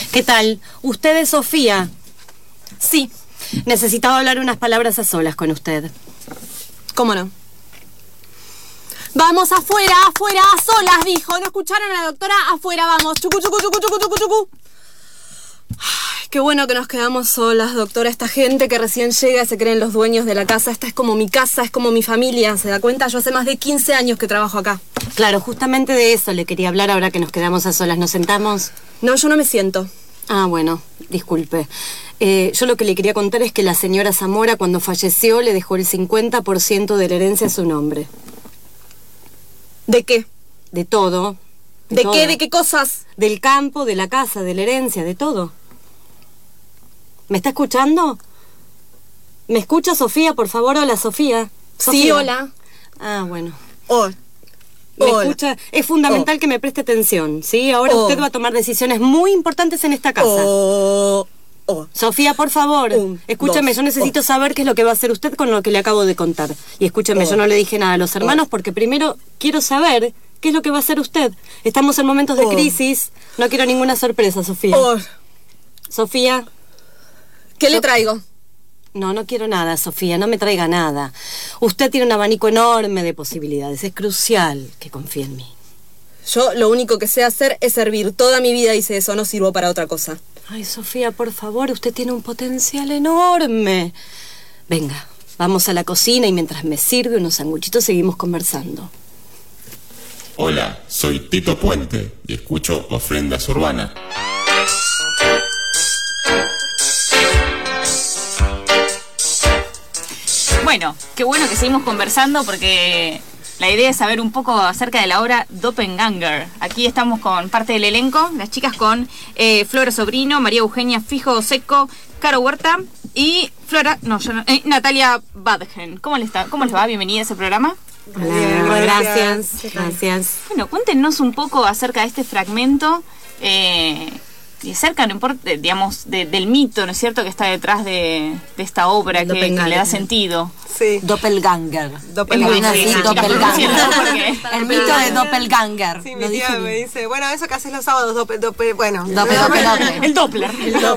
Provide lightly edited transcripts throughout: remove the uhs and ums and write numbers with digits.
¿Qué tal? ¿Usted es Sofía? Sí. Necesitaba hablar unas palabras a solas con usted. ¿Cómo no? Vamos, afuera, a solas, dijo. ¿No escucharon a la doctora? Afuera, vamos. Chucu, chucu, chucu, chucu, chucu, chucu. Ay, qué bueno que nos quedamos solas, doctora. Esta gente que recién llega se creen los dueños de la casa. Esta es como mi casa, es como mi familia. ¿Se da cuenta? Yo hace más de 15 años que trabajo acá. Claro, justamente de eso le quería hablar ahora que nos quedamos a solas. ¿Nos sentamos? No, yo no me siento. Ah, bueno, disculpe. Yo lo que le quería contar es que la señora Zamora, cuando falleció, le dejó el 50% de la herencia a su nombre. ¿De qué? De todo. ¿De todo. qué? ¿De qué cosas? Del campo, de la casa, de la herencia, de todo. ¿Me está escuchando? ¿Me escucha, Sofía? Por favor, hola, Sofía. Sí, hola. Ah, bueno. Hola. ¿Me escucha? Es fundamental que me preste atención, ¿sí? Ahora usted va a tomar decisiones muy importantes en esta casa. Sofía, por favor, escúchame, yo necesito saber qué es lo que va a hacer usted con lo que le acabo de contar. Y escúchame, yo no le dije nada a los hermanos porque primero quiero saber qué es lo que va a hacer usted. Estamos en momentos de crisis, no quiero ninguna sorpresa, Sofía. Sofía. ¿Qué le traigo? No quiero nada, Sofía, no me traiga nada. Usted tiene un abanico enorme de posibilidades, es crucial que confíe en mí. Yo lo único que sé hacer es servir. Toda mi vida hice eso, no sirvo para otra cosa. Ay, Sofía, por favor, usted tiene un potencial enorme. Venga, vamos a la cocina y mientras me sirve unos sanguchitos seguimos conversando. Hola, soy Tito Puente y escucho Ofrendas Urbanas. Bueno, qué bueno que seguimos conversando porque la idea es saber un poco acerca de la obra Doppelganger. Aquí estamos con parte del elenco, las chicas con Flora Sobrino, María Eugenia Fijo Seco, Caro Huerta y Natalia Badgen. ¿Cómo les va? Bienvenida a ese programa. Hola, gracias. Bueno, cuéntenos un poco acerca de este fragmento y acerca, no importa, digamos, del mito, ¿no es cierto?, que está detrás de esta obra que le da sentido. Sí. Doppelganger. Doppelganger. El mito de Doppelganger. Sí, mi tía me dice, bueno, eso que haces los sábados, El Doppel. El Doppler.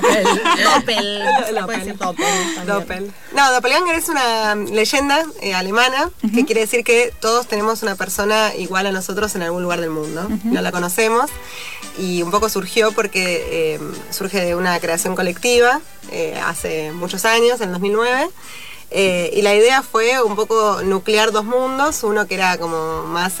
Doppel. No, Doppelganger es una leyenda alemana que quiere decir que todos tenemos una persona igual a nosotros en algún lugar del mundo. No la conocemos y un poco surgió porque surge de una creación colectiva hace muchos años, en el 2009. Y la idea fue un poco nuclear dos mundos, uno que era como más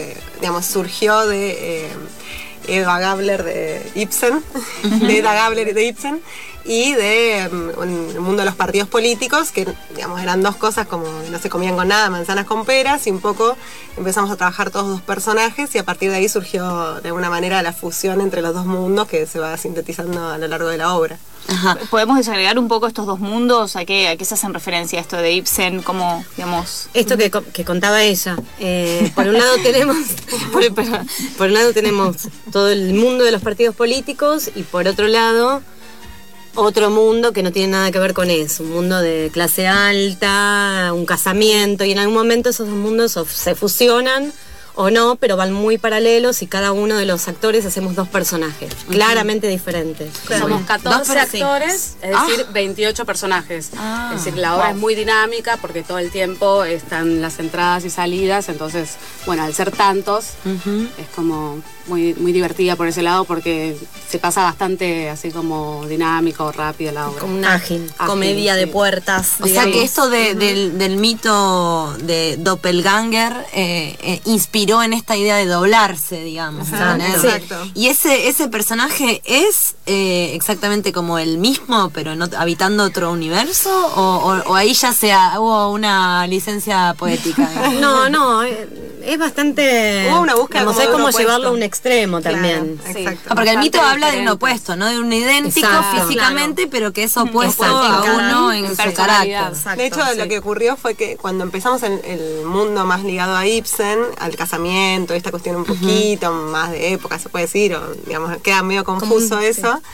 surgió de Eva Gabler de Ibsen, de Eda Gabler de Ibsen, y de el mundo de los partidos políticos, que digamos eran dos cosas como no se comían con nada, manzanas con peras, y un poco empezamos a trabajar todos dos personajes y a partir de ahí surgió de alguna manera la fusión entre los dos mundos que se va sintetizando a lo largo de la obra. Ajá. ¿Podemos desagregar un poco estos dos mundos? ¿A qué se hacen referencia esto de Ibsen? ¿Cómo, digamos? Esto que contaba ella. Por un lado tenemos por un lado tenemos todo el mundo de los partidos políticos y por otro lado otro mundo que no tiene nada que ver con eso, un mundo de clase alta, un casamiento, y en algún momento esos dos mundos se fusionan o no, pero van muy paralelos y cada uno de los actores hacemos dos personajes, claramente diferentes. Somos 14 actores, es decir, 28 personajes. Es decir, la obra es muy dinámica porque todo el tiempo están las entradas y salidas, entonces, bueno, al ser tantos, es como muy divertida por ese lado porque se pasa bastante así como dinámico, rápido la obra. Como una ágil, comedia de puertas. O sea que esto del mito de Doppelganger inspiró en esta idea de doblarse, digamos. Exacto. Y ese personaje es exactamente como el mismo, pero no habitando otro universo, o ahí ya hubo una licencia poética. No, es bastante. Hubo una búsqueda, no sé cómo opuesto. llevarlo a un extremo también. Claro, exacto. Porque el mito habla de un opuesto, ¿no? De un idéntico físicamente, pero que es opuesto a uno en su carácter. Exacto, de hecho, lo que ocurrió fue que cuando empezamos en el mundo más ligado a Ibsen, al casamiento, esta cuestión un poquito más de época, se puede decir, o digamos, queda medio confuso eso.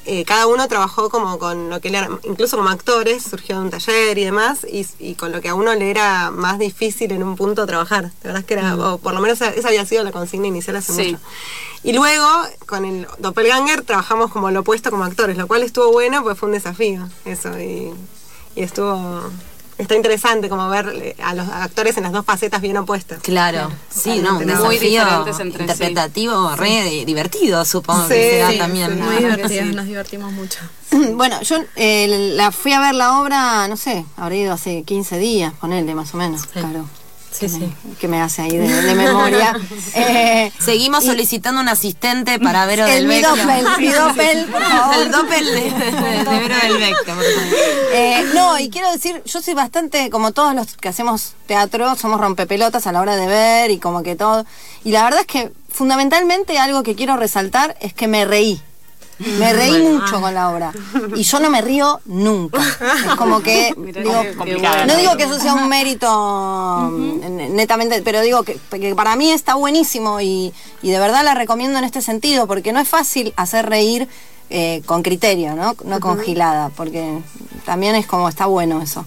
cada uno trabajó como con lo que él era, incluso como actores, surgió de un taller y demás, y con lo que a uno le era más difícil en un punto trabajar. La verdad es que era, o por lo menos esa había sido la consigna inicial hace mucho. Y luego, con el Doppelganger, trabajamos como lo opuesto como actores, lo cual estuvo bueno, pues fue un desafío, eso, y está interesante como ver a los actores en las dos facetas bien opuestas. Claro, sí, no, un muy desafío diferentes entre interpretativo, re divertido, supongo Sí, que será sí, también. sí. Muy divertido, nos divertimos mucho. Bueno, yo la fui a ver la obra, no sé, habré ido hace 15 días, ponele más o menos, claro. Sí, sí. ¿Qué me hace ahí de memoria? Seguimos solicitando un asistente para Vero el del Vecchio. mi Doppel, por favor. El Doppel de Vero del Vecchio, por favor. No, y quiero decir, yo soy bastante, como todos los que hacemos teatro, somos rompepelotas a la hora de ver y como que todo. Y la verdad es que fundamentalmente algo que quiero resaltar es que me reí. Me reí mucho con la obra. Y yo no me río nunca. Es como que no digo que eso sea un mérito netamente, pero digo que para mí está buenísimo y de verdad la recomiendo en este sentido, porque no es fácil hacer reír con criterio, ¿no? No con gilada, porque también es como está bueno eso.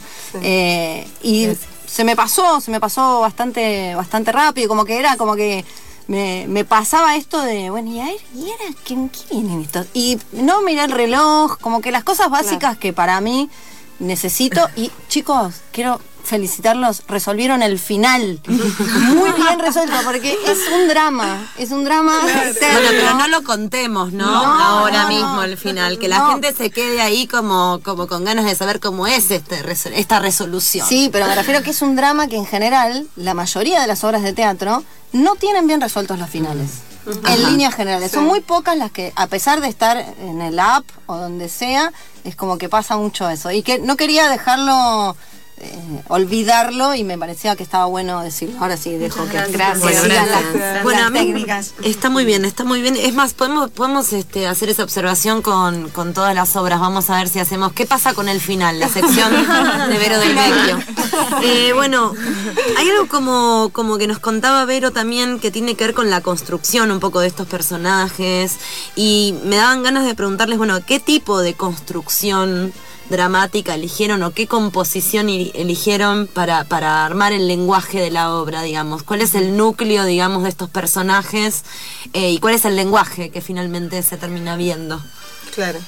Y se me pasó bastante rápido, como que era como que me pasaba esto de, bueno, ¿y era quién vienen estos? Y no miré el reloj, como que las cosas básicas que para mí necesito. Y chicos, quiero felicitarlos, resolvieron el final. Muy bien resuelto, porque es un drama. Bueno, pero no lo contemos, ¿no? Ahora mismo el final, que la gente se quede ahí como con ganas de saber cómo es esta resolución. Sí, pero me refiero que es un drama que en general, la mayoría de las obras de teatro no tienen bien resueltos los finales. En líneas generales. Son muy pocas las que, a pesar de estar en el app o donde sea, es como que pasa mucho eso. Y que no quería dejarlo... olvidarlo, y me parecía que estaba bueno decirlo. Ahora sí dejo que Gracias. Bueno, a mí técnicas. Está muy bien. Es más, podemos hacer esa observación con todas las obras. Vamos a ver si hacemos qué pasa con el final, la sección de Vero del Vecchio. Bueno, hay algo como que nos contaba Vero también, que tiene que ver con la construcción un poco de estos personajes, y me daban ganas de preguntarles, bueno, ¿qué tipo de construcción dramática eligieron o qué composición eligieron para armar el lenguaje de la obra, digamos? ¿Cuál es el núcleo, digamos, de estos personajes y cuál es el lenguaje que finalmente se termina viendo? Claro.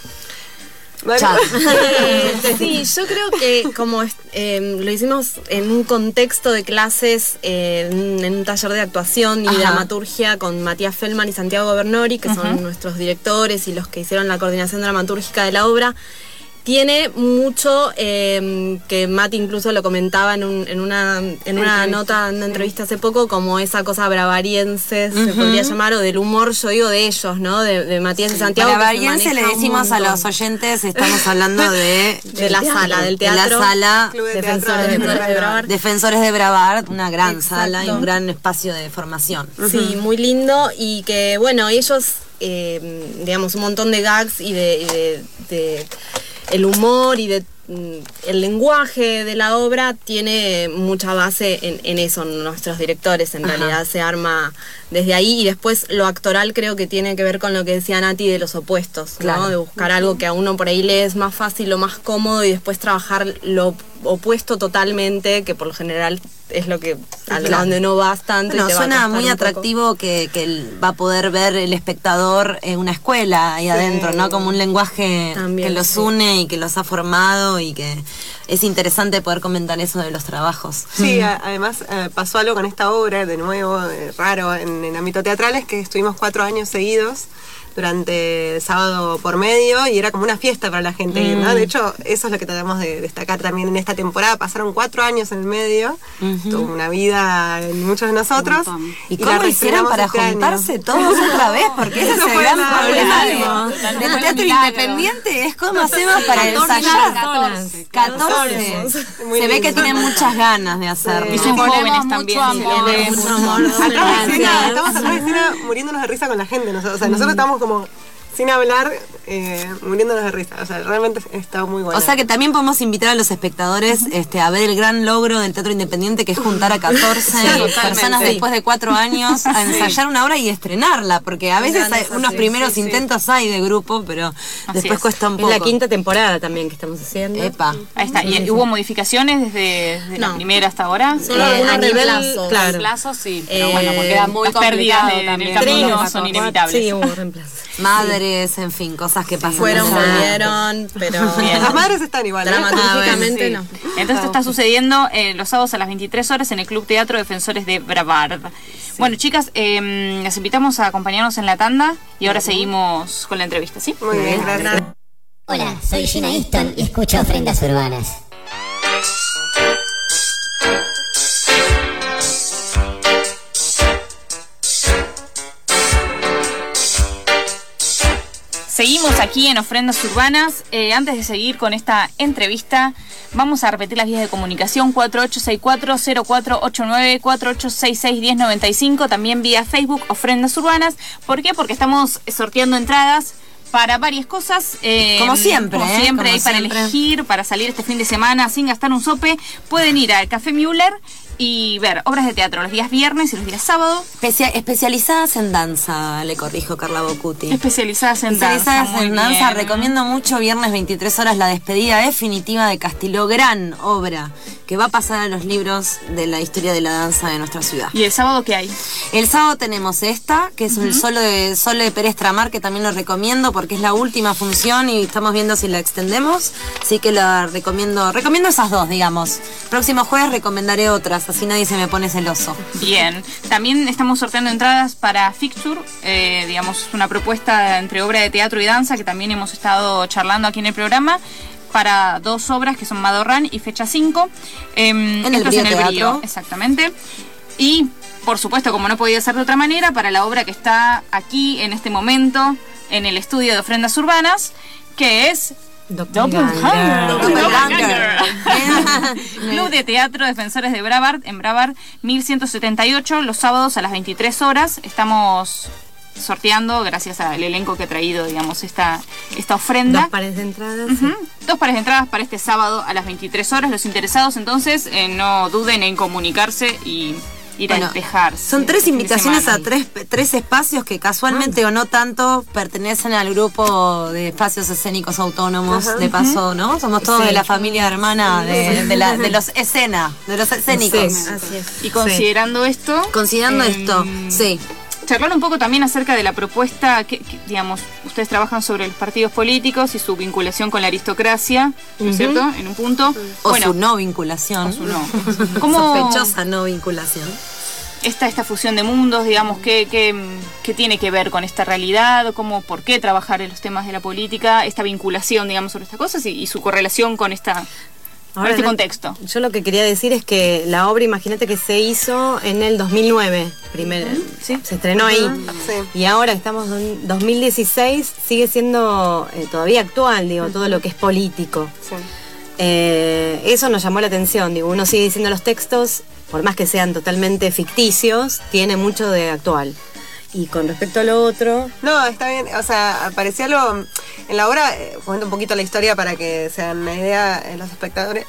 Sí, yo creo que como lo hicimos en un contexto de clases, en un taller de actuación y dramaturgia con Matías Feldman y Santiago Bernori, que son nuestros directores y los que hicieron la coordinación dramatúrgica de la obra, tiene mucho, que Mati incluso lo comentaba en una nota, en una entrevista hace poco, como esa cosa bravariense, se podría llamar, o del humor, yo digo, de ellos, ¿no? De Matías y Santiago. Bravariense le decimos a los oyentes, estamos hablando de la sala del teatro. De la sala Defensores de Brabard, una gran sala y un gran espacio de formación. Sí, muy lindo, y que, bueno, ellos, digamos, un montón de gags y de el humor y de el lenguaje de la obra tiene mucha base en eso, nuestros directores en realidad se arma desde ahí, y después lo actoral creo que tiene que ver con lo que decía Nati de los opuestos, ¿no? De buscar algo que a uno por ahí le es más fácil o más cómodo, y después trabajar lo opuesto totalmente, que por lo general es lo que donde no vas tanto. Bueno, suena muy atractivo que va a poder ver el espectador en una escuela ahí adentro, ¿no? Como un lenguaje también, que los une y que los ha formado, y que es interesante poder comentar eso de los trabajos. Sí, además pasó algo con esta obra, de nuevo, raro en el ámbito teatral, es que estuvimos 4 años seguidos durante sábado por medio, y era como una fiesta para la gente ir, ¿no? De hecho, eso es lo que tratamos de destacar también en esta temporada. Pasaron 4 años en el medio, tuvo una vida en muchos de nosotros. ¿Y cómo hicieron para juntarse todos otra vez? Porque ese es el gran problema del teatro independiente, es cómo hacemos para ensayar. 14. Se ve que tienen muchas ganas de hacerlo. Y son jóvenes también. Estamos atrás de escena muriéndonos de risa con la gente. O sea, nosotros estamos como sin hablar, muriéndonos de risa. O sea, realmente está muy bueno. O sea que también podemos invitar a los espectadores a ver el gran logro del teatro independiente, que es juntar a 14 personas después de 4 años a ensayar una obra y estrenarla, porque a veces hay unos primeros intentos hay de grupo, pero después cuesta un poco. Es la 5ª temporada también que estamos haciendo. Epa. Ahí está. ¿Y hubo modificaciones desde la primera hasta ahora? Solo algunos a nivel, reemplazos. claro. Reemplazos, sí, pero bueno, porque era muy las pérdidas complicado en también. el camino son inevitables. Sí, hubo reemplazos. Madres, en fin, cosas que pasan. Volvieron, pero Las madres están igual. dramaturgicamente no. Entonces esto está sucediendo los sábados a las 23 horas en el Club Teatro Defensores de Brabard. Bueno, chicas, las invitamos a acompañarnos en la tanda y ahora seguimos con la entrevista, ¿sí? Muy bien, gracias. Hola, soy Gina Easton y escucho Ofrendas Urbanas. Seguimos aquí en Ofrendas Urbanas. Antes de seguir con esta entrevista, vamos a repetir las vías de comunicación: 4864-0489, 4866-1095, también vía Facebook Ofrendas Urbanas. ¿Por qué? Porque estamos sorteando entradas para varias cosas. Como siempre, como siempre, como hay para siempre. elegir, para salir este fin de semana sin gastar un sope. Pueden ir al Café Müller y ver obras de teatro los días viernes y los días sábado. Especializadas en danza, le corrijo, Carla Bocuti. Especializadas en danza. Especializadas muy en danza, bien. recomiendo mucho viernes 23 horas, la despedida definitiva de Castillo, gran obra que va a pasar a los libros de la historia de la danza de nuestra ciudad. ¿Y el sábado qué hay? El sábado tenemos esta, que es el solo de Pérez Tramar, que también lo recomiendo porque es la última función y estamos viendo si la extendemos, así que la recomiendo esas dos, digamos. Próximo jueves recomendaré otras, así nadie se me pone celoso. Bien, también estamos sorteando entradas para Fixture, digamos una propuesta entre obra de teatro y danza que también hemos estado charlando aquí en el programa, para 2 obras que son Madorrán y Fecha 5. En el esto es Brío en el Teatro. Brío, exactamente. Y, por supuesto, como no podía ser de otra manera, para la obra que está aquí en este momento en el estudio de Ofrendas Urbanas, que es Doppelganger. Doppelganger. Club de Teatro Defensores de Brabard, en Brabard 1178, los sábados a las 23 horas. Estamos sorteando, gracias al elenco que ha traído, digamos, esta ofrenda. 2 pares de entradas. 2 pares de entradas para este sábado a las 23 horas. Los interesados, entonces, no duden en comunicarse y ir a despejarse. Son 3 invitaciones a semana. 3 espacios que casualmente o no tanto pertenecen al grupo de espacios escénicos autónomos. De paso, ¿no? Somos todos de la familia hermana de los escénicos. Sí, así es. Y considerando esto... Considerando esto, sí. Charlar un poco también acerca de la propuesta que, digamos, ustedes trabajan sobre los partidos políticos y su vinculación con la aristocracia, ¿no es cierto? En un punto. O su no vinculación. O su no. ¿Cómo sospechosa no vinculación. esta fusión de mundos, digamos, qué tiene que ver con esta realidad? ¿Por qué trabajar en los temas de la política? Esta vinculación, digamos, sobre estas cosas y su correlación con este contexto. Yo lo que quería decir es que la obra, imagínate que se hizo en el 2009, se estrenó ahí. Sí. Y ahora estamos en 2016, sigue siendo todavía actual, digo, todo lo que es político. Sí. Eso nos llamó la atención, digo, uno sigue diciendo los textos, por más que sean totalmente ficticios, tiene mucho de actual. Y con respecto a lo otro... No, está bien, o sea, aparecía algo... En la obra, cuento un poquito la historia para que se hagan una idea los espectadores,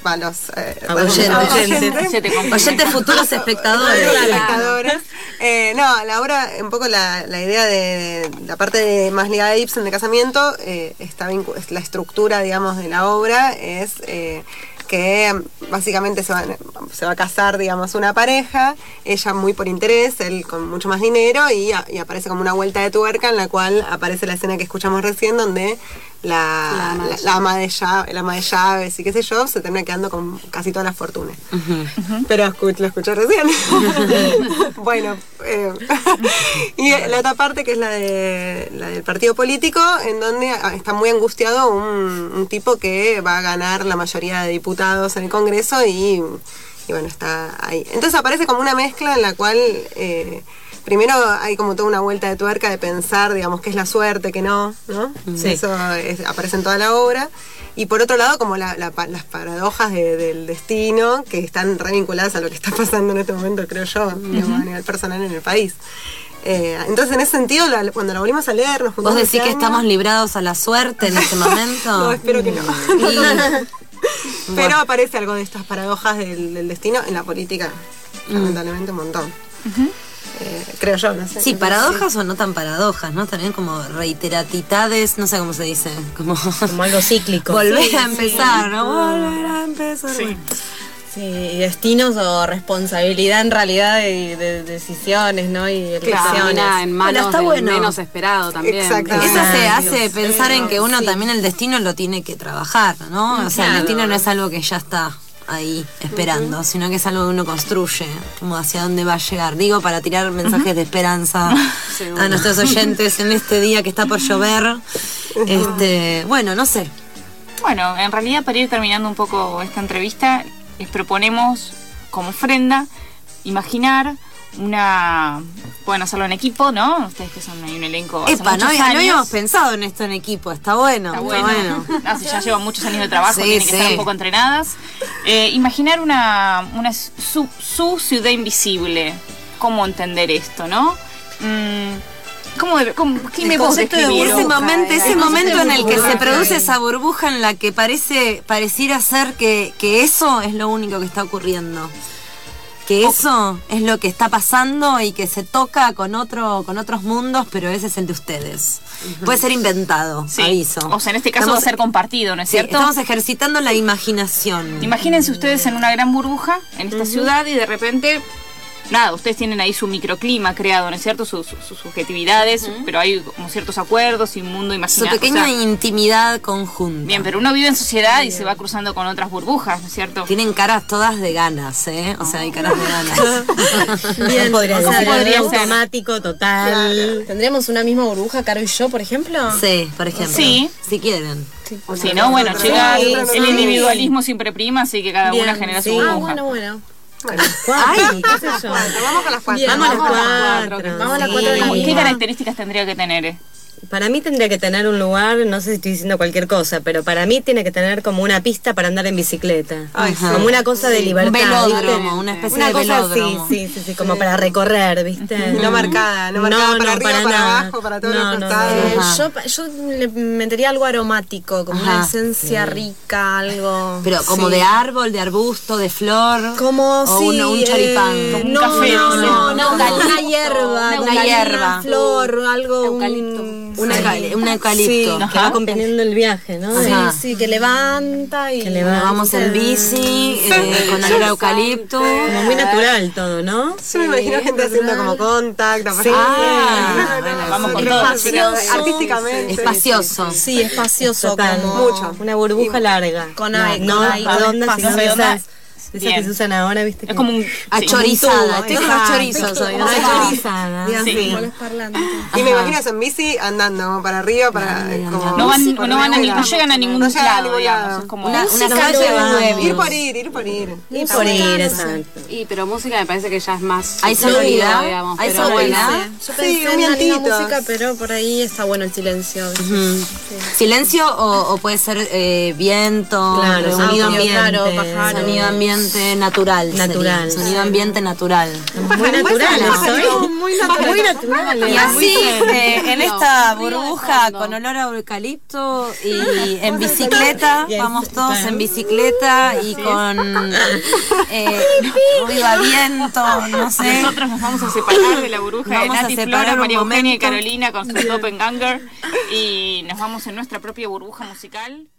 oyentes futuros espectadores. No, la obra, un poco la idea de la parte más ligada a Ibsen de casamiento, la estructura, digamos, de la obra es... que básicamente se va a casar, digamos, una pareja, ella muy por interés, él con mucho más dinero, y aparece como una vuelta de tuerca en la cual aparece la escena que escuchamos recién, donde la ama de llaves y qué sé yo, se termina quedando con casi toda la fortuna. Pero lo escuché recién. Bueno, y la otra parte, que es la del partido político, en donde está muy angustiado un tipo que va a ganar la mayoría de diputados en el Congreso y bueno, está ahí. Entonces aparece como una mezcla en la cual primero hay como toda una vuelta de tuerca de pensar, digamos, qué es la suerte, qué no. Sí. Eso aparece en toda la obra. Y por otro lado, como las paradojas del destino, que están re vinculadas a lo que está pasando en este momento, creo yo, digamos, a nivel personal en el país. Entonces, en ese sentido, cuando la volvimos a leer, nos juntamos. ¿Vos decís que estamos librados a la suerte en este momento? No, espero que no. Pero aparece algo de estas paradojas del destino en la política, lamentablemente un montón. Creo yo, no sé. Sí, paradojas o no tan paradojas, ¿no? También como reiteratidades, no sé cómo se dice. Como algo cíclico. Volver a empezar, ¿no? Volver a empezar. Sí. Sí, y destinos o responsabilidad en realidad de decisiones, ¿no? Y elecciones. En manos del menos esperado también. Exactamente. Eso se hace pensar en que uno también el destino lo tiene que trabajar, ¿no? O sea, el destino no es algo que ya está ahí esperando, sino que es algo que uno construye, como hacia dónde va a llegar. Digo, para tirar mensajes de esperanza a nuestros oyentes en este día que está por llover. Bueno, no sé. Bueno, en realidad, para ir terminando un poco esta entrevista, les proponemos como ofrenda imaginar pueden hacerlo en equipo, ¿no? Ustedes que son ahí un elenco hace muchos años. No habíamos pensado en esto en equipo, está bueno. Si ya llevan muchos años de trabajo, tienen que estar un poco entrenadas. Imaginar su ciudad invisible. ¿Cómo entender esto, no? ¿Qué me vos describir? Ese momento en el que se produce esa burbuja en la que pareciera ser que eso es lo único que está ocurriendo. Que eso es lo que está pasando y que se toca con otros mundos, pero ese es el de ustedes. Puede ser inventado, aviso. O sea, en este caso va a ser compartido, ¿no es cierto? Estamos ejercitando la imaginación. Imagínense ustedes en una gran burbuja, en esta ciudad, y de repente... Nada, ustedes tienen ahí su microclima creado, ¿no es cierto? Sus subjetividades, pero hay como ciertos acuerdos y un mundo imaginario. Su pequeña intimidad conjunta. Bien, pero uno vive en sociedad y se va cruzando con otras burbujas, ¿no es cierto? Tienen caras todas de ganas, ¿eh? O sea, hay caras de ganas. Bien, podría ser automático, total. ¿Tendríamos una misma burbuja, Caro y yo, por ejemplo? Sí, por ejemplo. Sí. Si quieren. Sí, ¿no? Bueno, chicas, el individualismo siempre prima, así que cada una genera su burbuja. Bueno. Ay, qué sé yo. Vamos con las 4. Vamos a las 4. Vamos a las 4. ¿Qué características tendría que tener? Para mí tendría que tener un lugar, no sé si estoy diciendo cualquier cosa, pero para mí tiene que tener como una pista para andar en bicicleta. Como una cosa de libertad. Un velódromo, una especie de velódromo. Sí, como para recorrer, ¿viste? No marcada para arriba, para abajo, para todos los costados. Yo le metería algo aromático, como una esencia rica, algo... Pero como de árbol, de arbusto, de flor. Como un choripán. Como un café. Una hierba. Una flor, algo... Un eucalipto. Que va acompañando el viaje, ¿no? Sí, que levanta y... Que levanta. Vamos en bici, con olor a eucalipto. Como muy natural todo, ¿no? Yo me imagino gente haciendo como contacto. Vamos con todo. Artísticamente. Espacioso. Sí, espacioso. Total. Mucho. Una burbuja larga. Con aire. Redondas, sino esas que se usan ahora, ¿viste? Es como un... Achorizada. Estoy con los chorizos hoy. Achorizada. Y me imagino eso en bici andando como para arriba, no llegan a ningún lado, digamos. Es como una calle de ir por ir. Exacto. Pero música me parece que ya es más... Hay sonoridad, digamos. Hay sonoridad. Yo pensé en la música, pero por ahí está bueno el silencio. Silencio o puede ser viento, sonido ambiente. Sonido ambiente natural. Sonido ambiente natural. Muy natural, muy natural. Y así, en esta burbuja con olor a eucalipto y en bicicleta, vamos todos en bicicleta y con ruido a viento, no sé. Nosotros nos vamos a separar de la burbuja de Nati, Flora, María Eugenia y Carolina con su Doppelganger y nos vamos en nuestra propia burbuja musical.